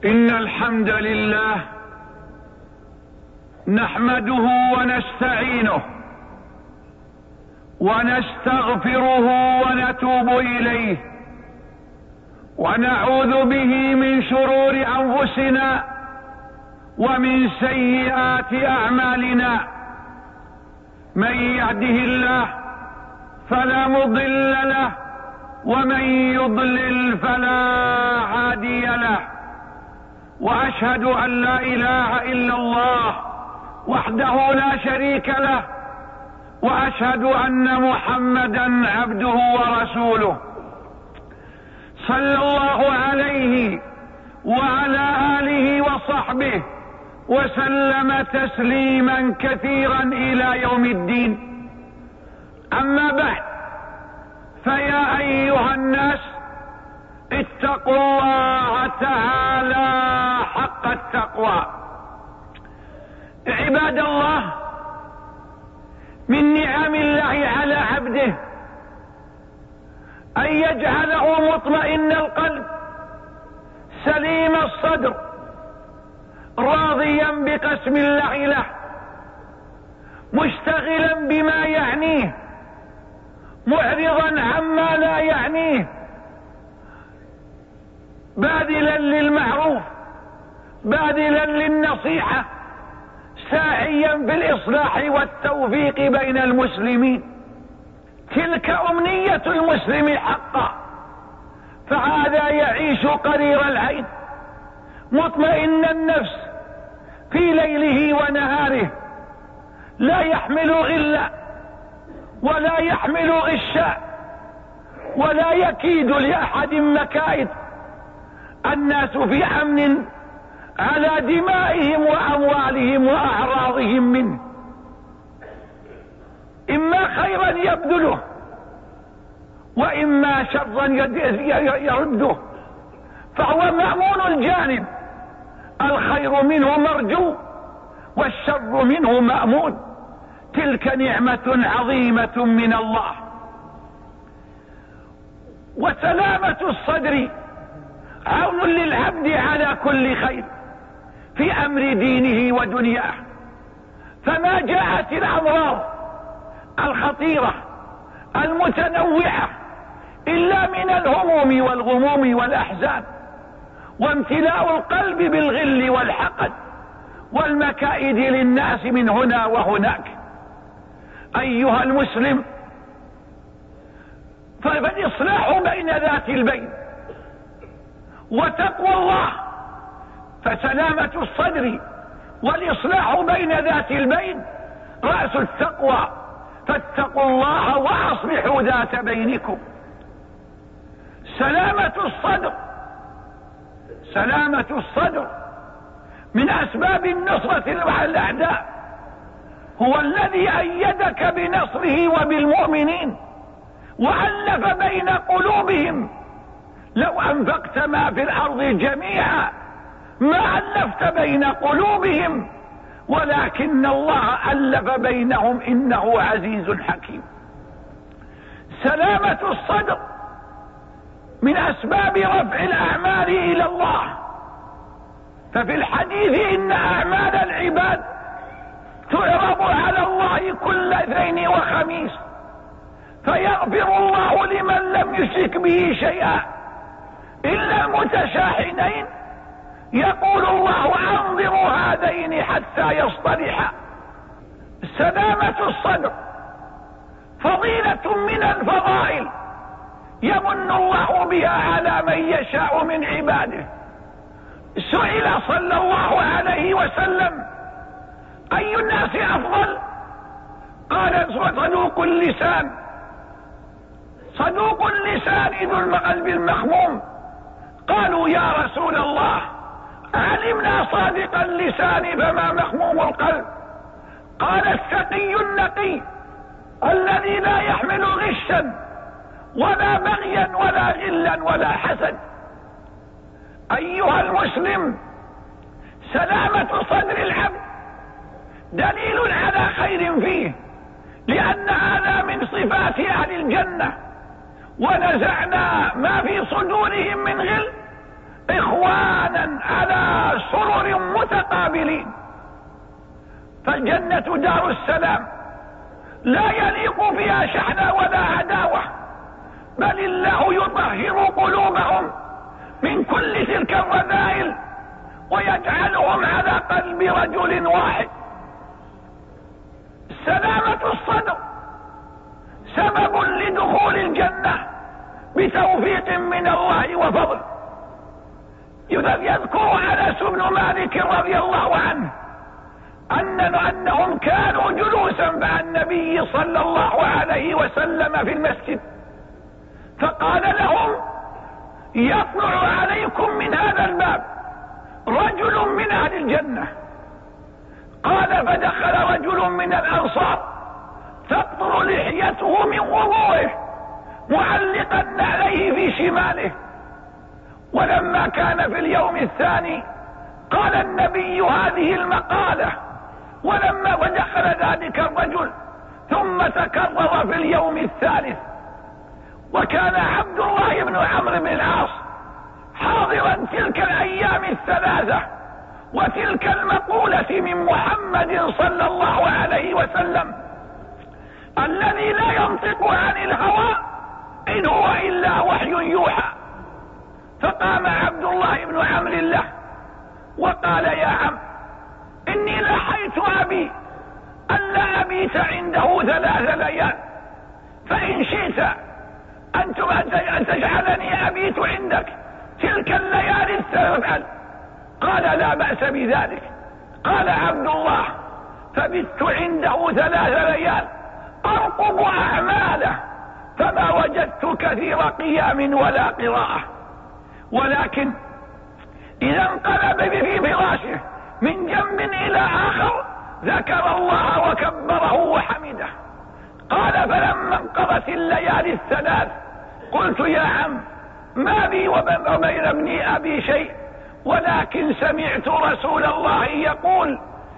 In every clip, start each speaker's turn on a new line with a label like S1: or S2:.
S1: إن الحمد لله نحمده ونستعينه ونستغفره ونتوب إليه ونعوذ به من شرور أنفسنا ومن سيئات أعمالنا. من يهده الله فلا مضل له ومن يضلل فلا هادي له. وأشهد أن لا إله إلا الله وحده لا شريك له، وأشهد أن محمدا عبده ورسوله صلى الله عليه وعلى آله وصحبه وسلم تسليما كثيرا إلى يوم الدين. أما بعد، فيا أيها الناس اتقوا الله تعالى حق التقوى. عباد الله، من نعم الله على عبده أن يجعله مطمئن القلب سليم الصدر راضيا بقسم الله له، مشتغلا بما يعنيه معرضا عما لا يعنيه، باذلا للمعروف باذلا للنصيحة، ساعيا بالإصلاح والتوفيق بين المسلمين. تلك أمنية المسلم حقا، فهذا يعيش قرير العين مطمئن النفس في ليله ونهاره، لا يحمل غلا ولا يحمل غشا ولا يكيد لأحد مكائد. الناس في أمن على دمائهم وأموالهم وأعراضهم منه، إما خيرا يبذله وإما شرا يرده، فهو مأمون الجانب، الخير منه مرجو والشر منه مأمون. تلك نعمة عظيمة من الله. وسلامة الصدر عون للعبد على كل خير في أمر دينه ودنياه، فما جاءت الأمراض الخطيرة المتنوعة إلا من الهموم والغموم والأحزان، وامتلاء القلب بالغل والحقد والمكائد للناس من هنا وهناك. أيها المسلم، فالإصلاح بين ذات البين وتقوى الله، فسلامة الصدر والإصلاح بين ذات البين رأس التقوى، فاتقوا الله وأصلحوا ذات بينكم. سلامة الصدر من أسباب النصرة على الأعداء، هو الذي أيدك بنصره وبالمؤمنين وألف بين قلوبهم. لو أنفقت ما في الأرض جميعا ما ألفت بين قلوبهم، ولكن الله ألف بينهم إنه عزيز حكيم. سلامة الصدر من أسباب رفع الأعمال إلى الله، ففي الحديث إن أعمال العباد تعرض على الله كل اثنين وخميس، فيغفر الله لمن لم يشرك به شيئا إلا المتشاحنين. يقول الله أنظروا هذين حتى يصطلحا. سلامة الصدر فضيلة من الفضائل يمن الله بها على من يشاء من عباده. سئل صلى الله عليه وسلم أي الناس أفضل؟ قال صدوق اللسان. صدوق اللسان ذو القلب المخموم. قالوا يا رسول الله علمنا صادق اللسان فما مخموم القلب؟ قال التقي النقي الذي لا يحمل غشا ولا بغيا ولا غلا ولا حسد. أيها المسلم، سلامة صدر العبد دليل على خير فيه، لأن هذا من صفات أهل الجنة. ونزعنا ما في صدورهم من غل إخوانا على قابلين. فالجنة دار السلام لا يليق فيها شحنة ولا عداوة، بل الله يطهر قلوبهم من كل تلك الرذائل ويجعلهم على قلب رجل واحد. سلامة الصدر سبب لدخول الجنة بتوفيق من الله وفضل. يذكر أنس بن مالك رضي الله عنه أنهم كانوا جلوسا مع النبي صلى الله عليه وسلم في المسجد، فقال لهم: يطلع عليكم من هذا الباب رجل من أهل الجنة. قال: فدخل رجل من الأنصار تقطر لحيته من وضوئه معلقا عليه في شماله. ولما كان في اليوم الثاني قال النبي هذه المقالة، ولما ودخل ذلك الرجل ثم تكرر في اليوم الثالث. وكان عبد الله بن عمرو بن العاص حاضرا تلك الأيام الثلاثة وتلك المقولة من محمد صلى الله عليه وسلم الذي لا ينطق عن الهوى إن هو إلا وحي يوحى. فقام عبد الله بن عمرو له وقال: يا عم، إني لحيت أبي ألا أبيت عنده 3 ليال، فإن شئت أن تجعلني أبيت عندك تلك الليالي الثلاث. قال: لا بأس بذلك. قال عبد الله: فبت عنده 3 ليال أرقب أعماله، فما وجدت كثير قيام ولا قراءة، ولكن إذا انقلب في فراشه من جنب إلى آخر ذكر الله وكبره وحمده. قال: فلما انقضت الليالي الثلاث قلت: يا عم، ما بي وبين ابني أبي شيء، ولكن سمعت رسول الله يقول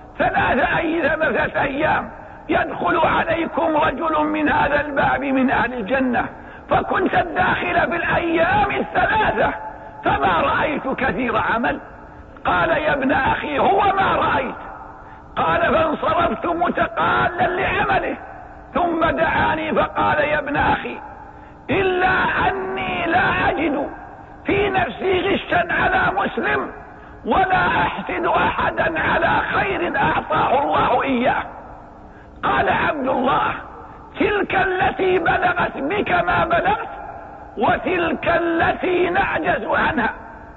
S1: 3 أيام يدخل عليكم رجل من هذا الباب من أهل الجنة، فكنت الداخل بالأيام ال3 فما رأيت كثير عمل. قال: يا ابن أخي، هو ما رأيت. قال: فانصرفت متقالا لعمله، ثم دعاني فقال: يا ابن أخي، إلا أني لا أجد في نفسي غشا على مسلم ولا أحسد أحدا على خير أعطاه الله إياه. قال عبد الله: تلك التي بلغت بك ما بلغت، وتلك التي نعجز عنها.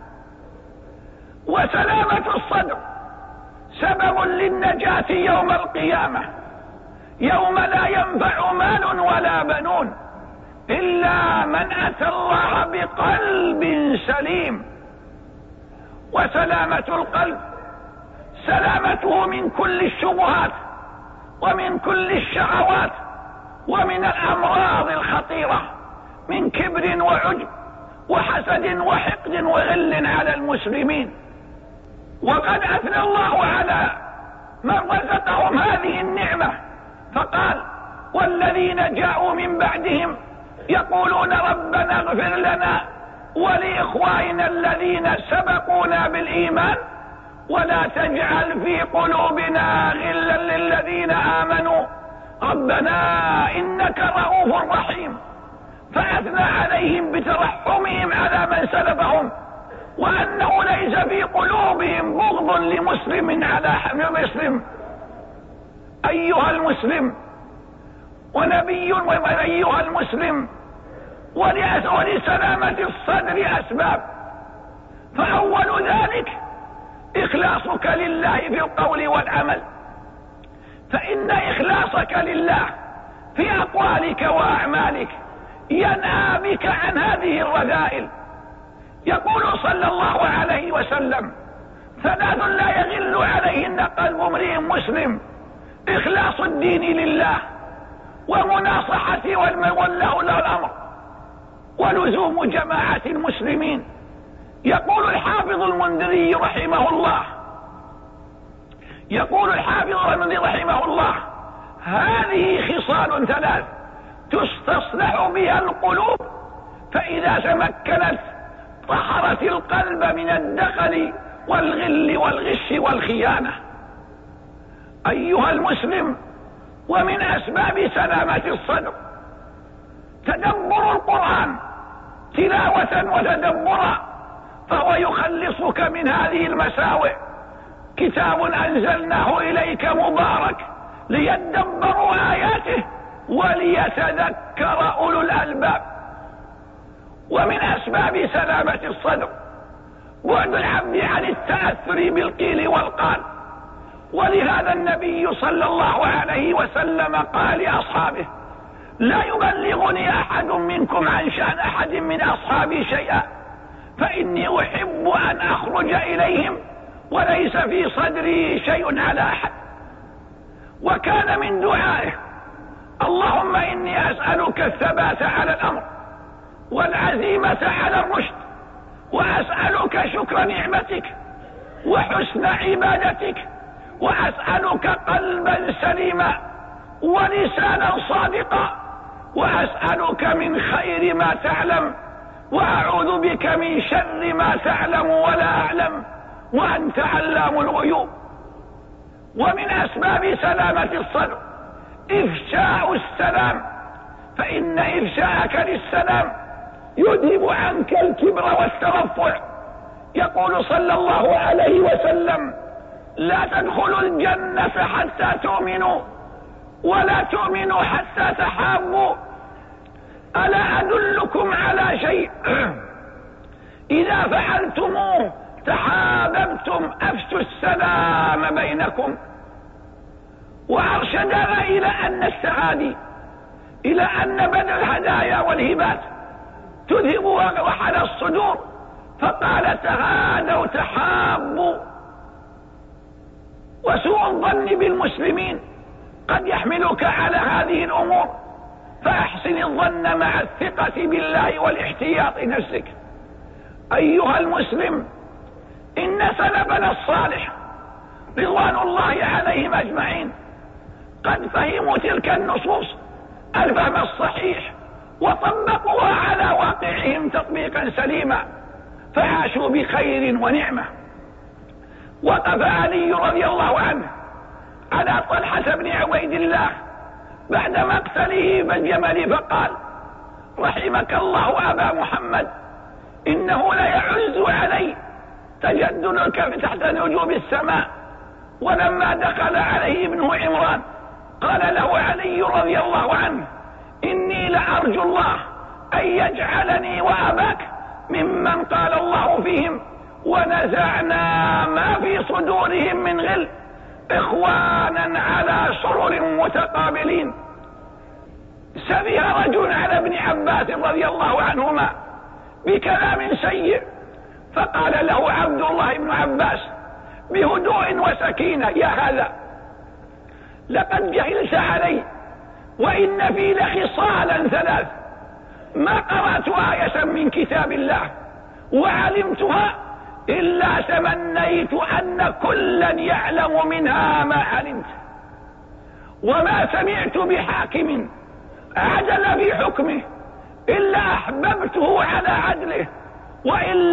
S1: وسلامة الصدر سبب للنجاة يوم القيامة، يوم لا ينفع مال ولا بنون إلا من أتى الله بقلب سليم. وسلامة القلب سلامته من كل الشبهات ومن كل الشهوات ومن الأمراض الخطيرة من كبر وعجب وحسد وحقد وغل على المسلمين. وقد أثنى الله على من رزقهم هذه النعمة فقال: والذين جاءوا من بعدهم يقولون ربنا اغفر لنا ولإخواننا الذين سبقونا بالإيمان ولا تجعل في قلوبنا غلا للذين آمنوا ربنا إنك رؤوف رحيم. فأثنى عليهم بترحمهم على من سلفهم، وأنه ليس في قلوبهم بغض لمسلم على مسلم. أيها المسلم أيها المسلم، ولسلامة الصدر أسباب، فأول ذلك إخلاصك لله في القول والعمل، فإن إخلاصك لله في أقوالك وأعمالك ينهى بك عن هذه الرذائل. يقول صلى الله عليه وسلم: 3 لا يغل عليهن قلب امرئ مسلم: إخلاص الدين لله، ومناصحة والله له الأمر، ولزوم جماعة المسلمين. يقول الحافظ المنذري رحمه الله: هذه خصال 3 تستصلح بها القلوب، فإذا تمكنت طهرت القلب من الدخل والغل والغش والخيانة. أيها المسلم، ومن أسباب سلامة الصدر تدبر القرآن تلاوة وتدبرا، فهو يخلصك من هذه المساوئ. كتاب أنزلناه إليك مبارك ليدبروا آياته وليتذكر أولو الألباب. ومن أسباب سلامة الصدر بعد العبد عن التأثر بالقيل والقال، ولهذا النبي صلى الله عليه وسلم قال لأصحابه: لا يبلغني أحد منكم عن شأن أحد من أصحابي شيئا، فإني أحب أن أخرج إليهم وليس في صدري شيء على أحد. وكان من دعائه: اللهم إني أسألك الثبات على الأمر والعزيمة على الرشد، وأسألك شكر نعمتك وحسن عبادتك، وأسألك قلبا سليما ولسانا صادقا، وأسألك من خير ما تعلم، وأعوذ بك من شر ما تعلم ولا أعلم، وأنت علام الغيوب. ومن أسباب سلامة الصدر إفشاء السلام، فإن إفشاءك للسلام يذهب عنك الكبر والترفع. يقول صلى الله عليه وسلم: لا تدخلوا الجنة حتى تؤمنوا، ولا تؤمنوا حتى تحابوا. ألا أدلكم على شيء إذا فعلتموه تحاببتم؟ أفشوا السلام بينكم. وأرشدنا إلى أن السعادة، إلى أن بذل الهدايا والهبات تذهب وحل الصدور، فقال: تهادوا تحابوا. وسوء الظن بالمسلمين قد يحملك على هذه الأمور، فأحسن الظن مع الثقة بالله والاحتياط نفسك. أيها المسلم، إن سلفنا الصالح رضوان الله عليهم أجمعين قد فهموا تلك النصوص الفهم الصحيح، وطبقوها على واقعهم تطبيقا سليما، فعاشوا بخير ونعمة. وقف علي رضي الله عنه على طلحة بن عبيد الله بعد مقتله بالجمل فقال: رحمك الله أبا محمد، إنه ليعز علي تجددك تحت نجوم السماء. ولما دخل عليه ابنه عمران قال له علي رضي الله عنه: إني لأرجو الله أن يجعلني وأباك ممن قال الله فيهم: ونزعنا ما في صدورهم من غل إخوانا على سرر متقابلين. سبه رجل على ابن عباس رضي الله عنهما بكلام سيء، فقال له عبد الله بن عباس بهدوء وسكينة: يا هذا، لقد جهلت علي، وإن في لخصالا ثلاث ما قرأت آية من كتاب الله وعلمتها إلا تمنيت أن كلا يعلم منها ما علمت، وما سمعت بحاكم عدل في حكمه إلا أحببته على عدله، وإن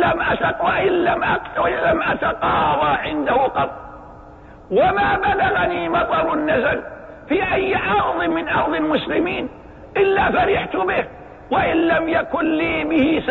S1: لم أتقاضى عنده قط، وما بلغني مطر نزل في أي أرض من أرض المسلمين إلا فرحت به، وإن لم يكن لي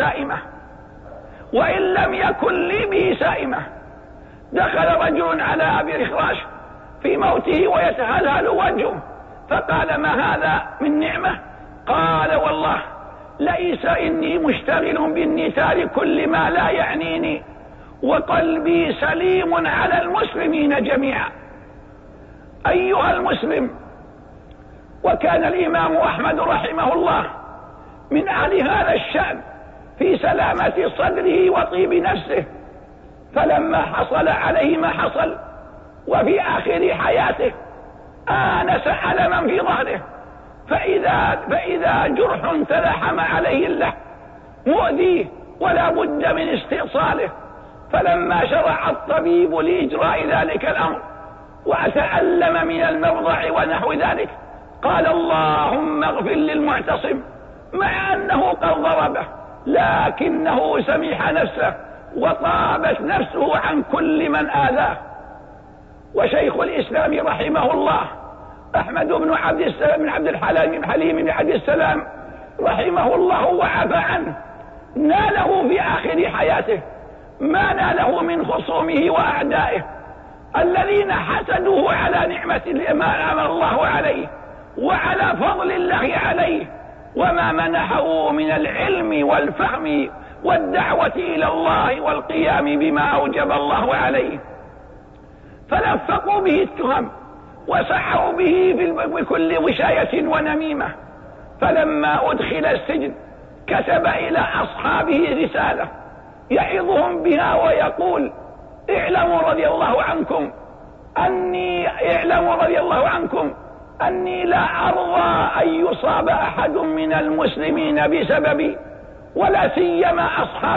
S1: به سائمة. دخل رجل على أبي رخراش في موته ويتهلهل وجهه، فقال: ما هذا من نعمة؟ قال: والله ليس إني مشتغل بالنساء كل ما لا يعنيني، وقلبي سليم على المسلمين جميعا. أيها المسلم، وكان الإمام أحمد رحمه الله من أهل هذا الشأن في سلامة صدره وطيب نفسه، فلما حصل عليه ما حصل وفي آخر حياته آنس ألما في ظهره، فإذا جرح تلحم عليه اللحم مؤذيه ولا بد من استئصاله، فلما شرع الطبيب لإجراء ذلك الأمر وتألم من المرضع ونحو ذلك، قال: اللهم اغفر للمعتصم، مع أنه قد ضربه لكنه سمح نفسه وطابت نفسه عن كل من آذاه. وشيخ الإسلام رحمه الله أحمد بن عبد السلام بن عبد الحليم بن عبد السلام رحمه الله وعفى عنه، ناله في آخر حياته ما ناله من خصومه وأعدائه الذين حسدوه على نعمة ما أنعم الله عليه وعلى فضل الله عليه، وما منحه من العلم والفهم والدعوة إلى الله والقيام بما أوجب الله عليه، فلفقوا به التهم وسعوا به بكل وشاية ونميمة. فلما أدخل السجن كتب إلى أصحابه رسالة يعظهم بها ويقول: اعلموا رضي الله عنكم أني لا أرضى أن يصاب أحد من المسلمين بسببي، ولا سيما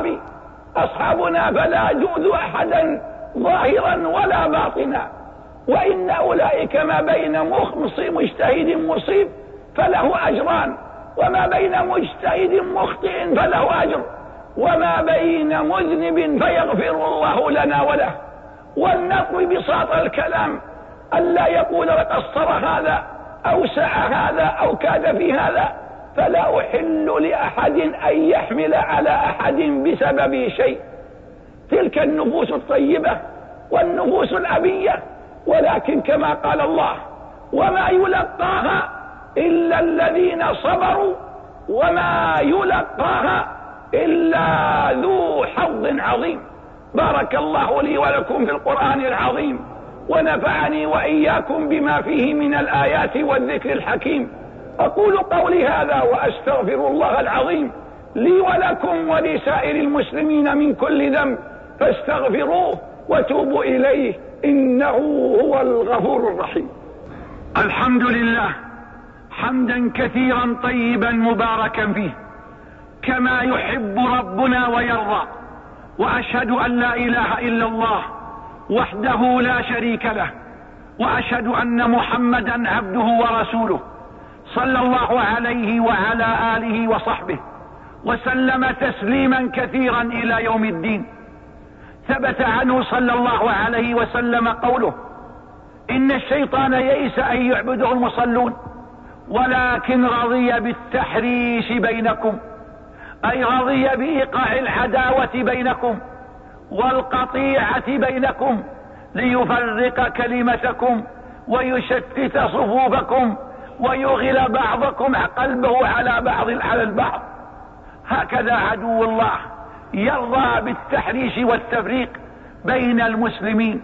S1: أصحابنا، فلا جوذ أحدا ظاهرا ولا باطنا، وإن أولئك ما بين مجتهد مصيب فله أجران، وما بين مجتهد مخطئ فله أجر، وما بين مذنب فيغفر الله لنا وله. ولنقوي بساط الكلام ألا يقول قصر هذا أو سعى هذا أو كاد في هذا، فلا أحل لأحد أن يحمل على أحد بسبب شيء. تلك النفوس الطيبة والنفوس الأبية، ولكن كما قال الله: وما يلقاها إلا الذين صبروا وما يلقاها إلا ذو حظ عظيم. بارك الله لي ولكم في القرآن العظيم، ونفعني وإياكم بما فيه من الآيات والذكر الحكيم. أقول قولي هذا وأستغفر الله العظيم لي ولكم ولسائر المسلمين من كل ذنب، فاستغفروه وتوبوا إليه إنه هو الغفور الرحيم. الحمد لله حمدا كثيرا طيبا مباركا فيه كما يحب ربنا ويرضى، وأشهد أن لا إله إلا الله وحده لا شريك له، وأشهد أن محمدا عبده ورسوله صلى الله عليه وعلى آله وصحبه وسلم تسليما كثيرا إلى يوم الدين. ثبت عنه صلى الله عليه وسلم قوله: إن الشيطان يئس أن يعبده المصلون، ولكن رضي بالتحريش بينكم، أي رضي بإيقاع العداوة بينكم والقطيعة بينكم ليفرق كلمتكم ويشتت صفوفكم ويغل بعضكم قلبه على البعض. هكذا عدو الله يرضى بالتحريش والتفريق بين المسلمين.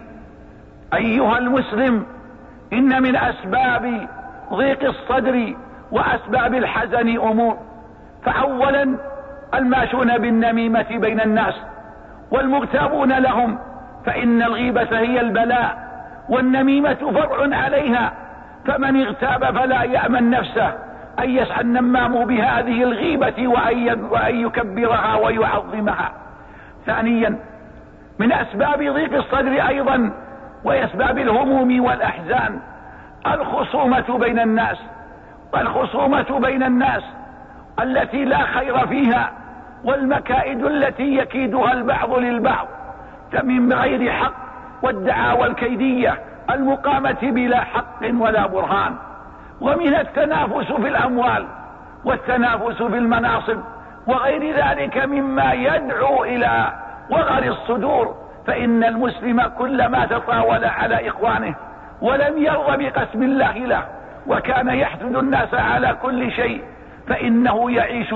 S1: أيها المسلم، إن من أسباب ضيق الصدر وأسباب الحزن أمور، فأولا الماشون بالنميمة بين الناس والمغتابون لهم، فإن الغيبة هي البلاء والنميمة فرع عليها، فمن اغتاب فلا يأمن نفسه أن يسعى النمام بهذه الغيبة وأن يكبرها ويعظمها. ثانيا من أسباب ضيق الصدر أيضا وأسباب الهموم والأحزان الخصومة بين الناس التي لا خير فيها، والمكائد التي يكيدها البعض للبعض من غير حق، والدعاوى الكيدية المقامة بلا حق ولا برهان، ومن التنافس في الأموال والتنافس في المناصب وغير ذلك مما يدعو إلى وغر الصدور. فإن المسلم كلما تطاول على إخوانه ولم يرضى بقسم الله له وكان يحسد الناس على كل شيء، فإنه يعيش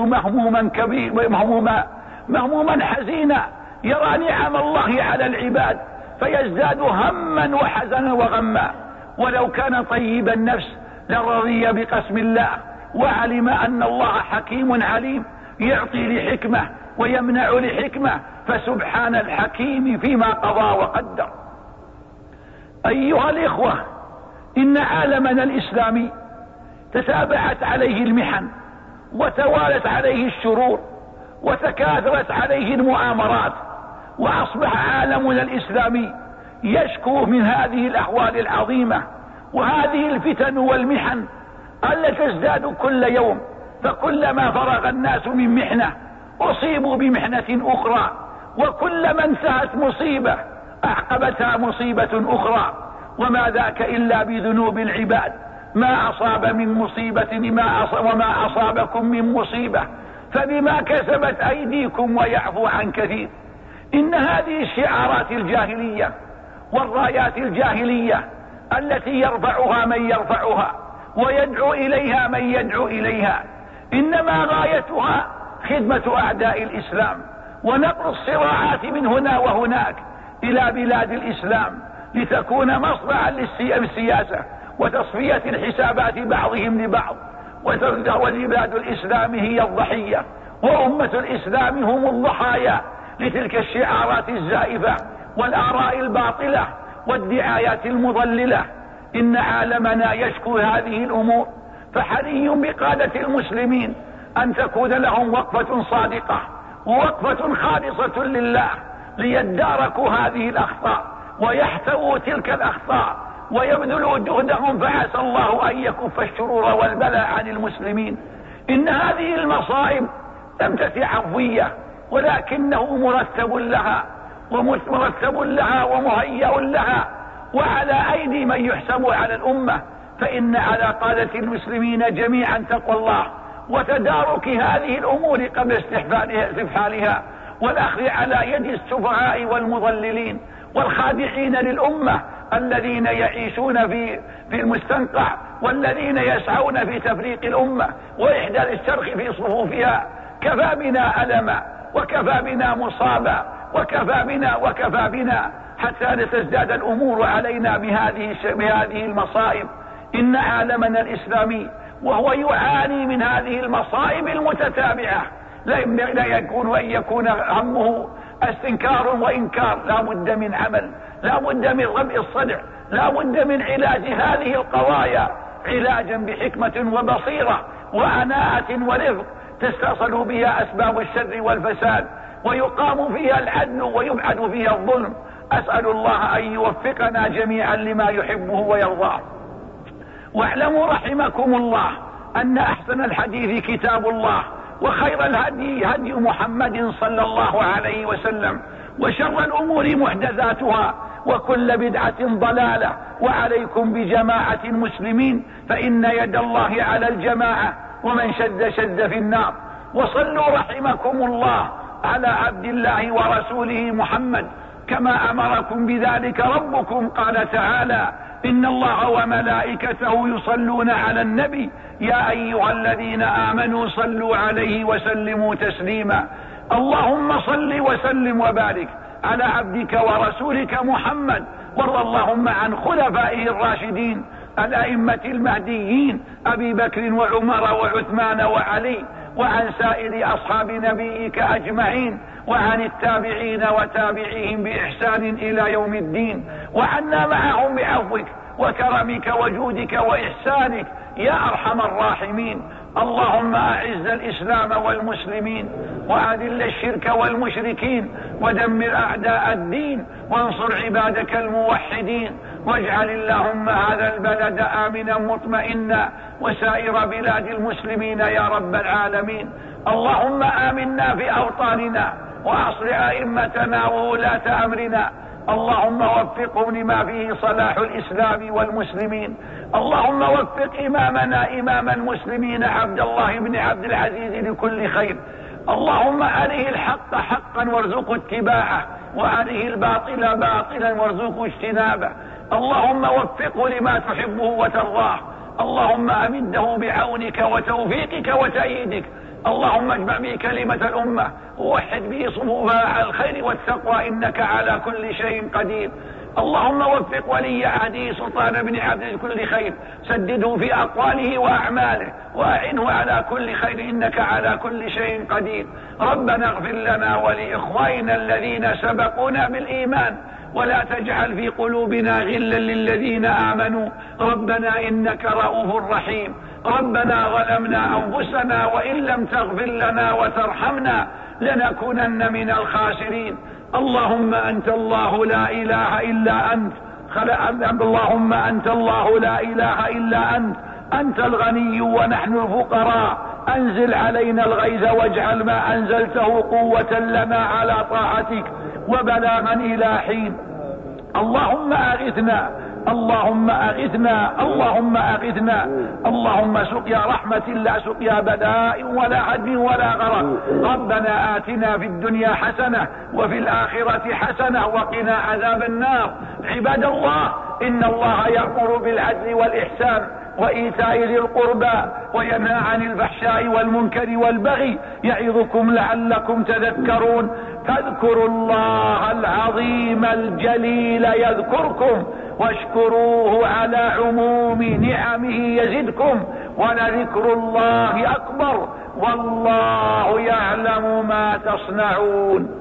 S1: مهموما حزينا، يرى نعم الله على العباد فيزداد هما وحزنا وغما. ولو كان طيب النفس لرضي بقسم الله وعلم أن الله حكيم عليم، يعطي لحكمة ويمنع لحكمة، فسبحان الحكيم فيما قضى وقدر. أيها الإخوة، إن عالمنا الإسلامي تتابعت عليه المحن وتوالت عليه الشرور وتكاثرت عليه المؤامرات، وأصبح عالمنا الإسلامي يشكو من هذه الأحوال العظيمة وهذه الفتن والمحن التي تزداد كل يوم، فكلما فرغ الناس من محنة أصيبوا بمحنة أخرى، وكلما انتهت مصيبة أعقبتها مصيبة أخرى، وما ذاك إلا بذنوب العباد. ما أصاب من مصيبة وما أصابكم من مصيبة فبما كسبت أيديكم ويعفو عن كثير. إن هذه الشعارات الجاهلية والرايات الجاهلية التي يرفعها من يرفعها ويدعو إليها من يدعو إليها إنما غايتها خدمة أعداء الإسلام ونقل الصراعات من هنا وهناك إلى بلاد الإسلام لتكون مصرعا للسياسة وتصفية الحسابات بعضهم لبعض. وبلاد الإسلام هي الضحية وأمة الإسلام هم الضحايا لتلك الشعارات الزائفة والآراء الباطلة والدعايات المضللة. إن عالمنا يشكو هذه الأمور، فحري بقادة المسلمين أن تكون لهم وقفة صادقة ووقفة خالصة لله ليداركوا هذه الأخطاء ويحتووا تلك الأخطاء ويبذلوا جهدهم، فعسى الله أن يكف الشرور والبلاء عن المسلمين. إن هذه المصائب لم تأتي عفوية، ولكنه مرتب لها ومهيأ لها وعلى أيدي من يحسب على الأمة. فإن على قادة المسلمين جميعا تقوى الله وتدارك هذه الأمور قبل استفحالها والأخذ على يد السفهاء والمضللين والخادعين للأمة الذين يعيشون في المستنقع والذين يسعون في تفريق الأمة وإحداث الشرخ في صفوفها. كفى بنا ألما وكفى بنا مصابا وكفى بنا حتى تزداد الأمور علينا بهذه المصائب. إن عالمنا الإسلامي وهو يعاني من هذه المصائب المتتابعة لا يكون أن يكون همه استنكار وإنكار. لا بد من عمل، لا بد من ربع الصدع، لا بد من علاج هذه القضايا علاجا بحكمة وبصيرة وعناءة ورفق تستصل بها أسباب الشر والفساد ويقام فيها العدل ويبعد فيها الظلم. أسأل الله أن يوفقنا جميعا لما يحبه ويرضاه. واعلموا رحمكم الله أن أحسن الحديث كتاب الله، وخير الهدي هدي محمد صلى الله عليه وسلم، وشر الأمور محدثاتها، وكل بدعة ضلالة. وعليكم بجماعة المسلمين فإن يد الله على الجماعة، ومن شد في النار. وصلوا رحمكم الله على عبد الله ورسوله محمد كما أمركم بذلك ربكم. قال تعالى: إن الله وملائكته يصلون على النبي يا أيها الذين آمنوا صلوا عليه وسلموا تسليما. اللهم صل وسلم وبارك على عبدك ورسولك محمد، وارض اللهم عن خلفائه الراشدين الأئمة المهديين أبي بكر وعمر وعثمان وعلي، وعن سائر أصحاب نبيك أجمعين، وعن التابعين وتابعيهم بإحسان إلى يوم الدين، وعنا معهم بعفوك وكرمك وجودك وإحسانك يا أرحم الراحمين. اللهم أعز الإسلام والمسلمين، وأذل الشرك والمشركين، ودمر أعداء الدين، وانصر عبادك الموحدين. واجعل اللهم هذا البلد آمنا مطمئنا وسائر بلاد المسلمين يا رب العالمين. اللهم آمنا في أوطاننا وأصلح أئمتنا وولاة أمرنا. اللهم وفقهم لما فيه صلاح الإسلام والمسلمين. اللهم وفق إمامنا إمام المسلمين عبد الله بن عبد العزيز لكل خير. اللهم أريه الحق حقا وارزقه اتباعه، وأريه الباطل باطلا وارزقه اجتنابه. اللهم وفقه لما تحبه وترضاه. اللهم أمده بعونك وتوفيقك وتأييدك. اللهم اجمع به كلمة الأمة ووحد به صفوفها على الخير والتقوى، إنك على كل شيء قدير. اللهم وفق ولي عهده سلطان بن عبد كل خير، سدده في أقواله وأعماله، وأعنه على كل خير، إنك على كل شيء قدير. ربنا اغفر لنا ولإخواننا الذين سبقونا بالإيمان، ولا تجعل في قلوبنا غلا للذين آمنوا ربنا إنك رؤوف رحيم. ربنا ظلمنا أنفسنا وإن لم تغفر لنا وترحمنا لنكونن من الخاسرين. اللهم أنت الله لا إله إلا أنت، اللهم أنت الله لا إله إلا أنت، أنت الغني ونحن الفقراء، أنزل علينا الغيث واجعل ما أنزلته قوة لنا على طاعتك وبلاغا إلى حين. اللهم أغثنا، اللهم أغثنا، اللهم أغثنا. اللهم سقيا رحمة لا سقيا بلاء ولا عدل ولا غرق. ربنا آتنا في الدنيا حسنة وفي الآخرة حسنة وقنا عذاب النار. عباد الله، إن الله يأمر بالعدل والإحسان وإيتاء ذي القربى وينهى عن الفحشاء والمنكر والبغي يعظكم لعلكم تذكرون. فاذكروا الله العظيم الجليل يذكركم واشكروه على عموم نعمه يزدكم ولذكر الله أكبر والله يعلم ما تصنعون.